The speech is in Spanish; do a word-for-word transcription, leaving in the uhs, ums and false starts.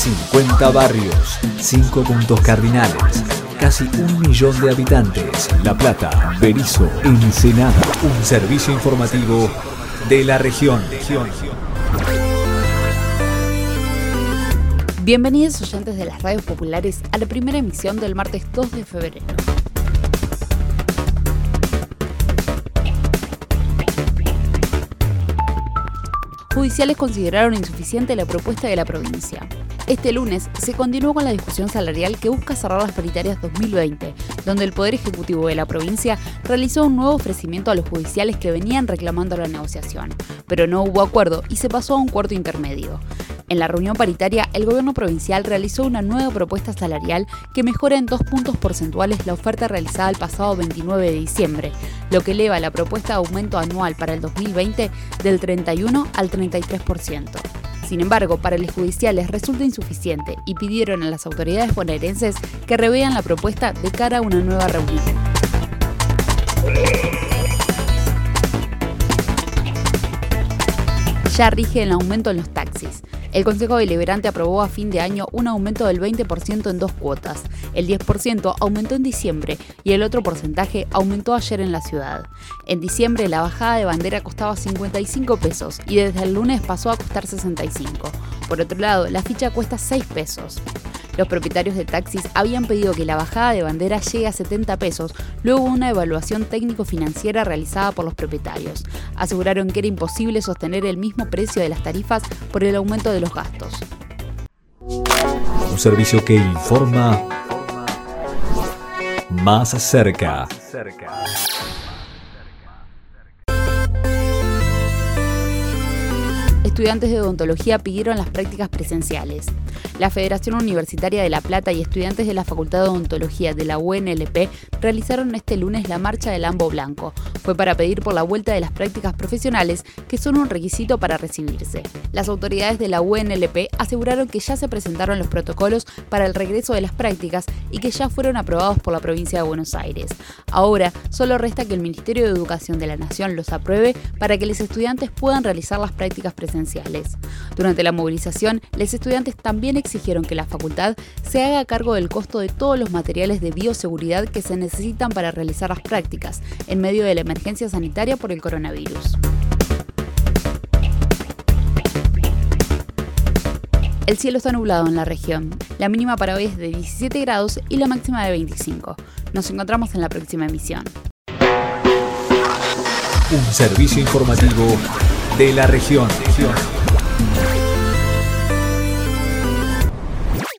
cincuenta barrios, cinco puntos cardinales, casi un millón de habitantes. La Plata, Berisso, Ensenada. Un servicio informativo de la región. Bienvenidos oyentes de las radios populares a la primera emisión del martes dos de febrero. Judiciales consideraron insuficiente la propuesta de la provincia. Este lunes se continuó con la discusión salarial que busca cerrar las paritarias dos mil veinte, donde el Poder Ejecutivo de la provincia realizó un nuevo ofrecimiento a los judiciales que venían reclamando la negociación, pero no hubo acuerdo y se pasó a un cuarto intermedio. En la reunión paritaria, el gobierno provincial realizó una nueva propuesta salarial que mejora en dos puntos porcentuales la oferta realizada el pasado veintinueve de diciembre, lo que eleva la propuesta de aumento anual para el dos mil veinte del treinta y uno al treinta y tres por ciento. Sin embargo, para los judiciales resulta insuficiente y pidieron a las autoridades bonaerenses que revean la propuesta de cara a una nueva reunión. Ya rige el aumento en los taxis. El Consejo Deliberante aprobó a fin de año un aumento del veinte por ciento en dos cuotas. El diez por ciento aumentó en diciembre y el otro porcentaje aumentó ayer en la ciudad. En diciembre la bajada de bandera costaba cincuenta y cinco pesos y desde el lunes pasó a costar sesenta y cinco. Por otro lado, la ficha cuesta seis pesos. Los propietarios de taxis habían pedido que la bajada de bandera llegue a setenta pesos luego de una evaluación técnico-financiera realizada por los propietarios. Aseguraron que era imposible sostener el mismo precio de las tarifas por el aumento de los gastos. Un servicio que informa más cerca. Estudiantes de odontología pidieron las prácticas presenciales. La Federación Universitaria de La Plata y estudiantes de la Facultad de Odontología de la U N L P realizaron este lunes la marcha del Lambo Blanco. Fue para pedir por la vuelta de las prácticas profesionales, que son un requisito para recibirse. Las autoridades de la U N L P aseguraron que ya se presentaron los protocolos para el regreso de las prácticas y que ya fueron aprobados por la provincia de Buenos Aires. Ahora solo resta que el Ministerio de Educación de la Nación los apruebe para que los estudiantes puedan realizar las prácticas presenciales. Durante la movilización, los estudiantes también exigieron que la facultad se haga cargo del costo de todos los materiales de bioseguridad que se necesitan para realizar las prácticas en medio de la emergencia sanitaria por el coronavirus. El cielo está nublado en la región. La mínima para hoy es de diecisiete grados y la máxima de veinticinco. Nos encontramos en la próxima emisión. Un servicio informativo de la región.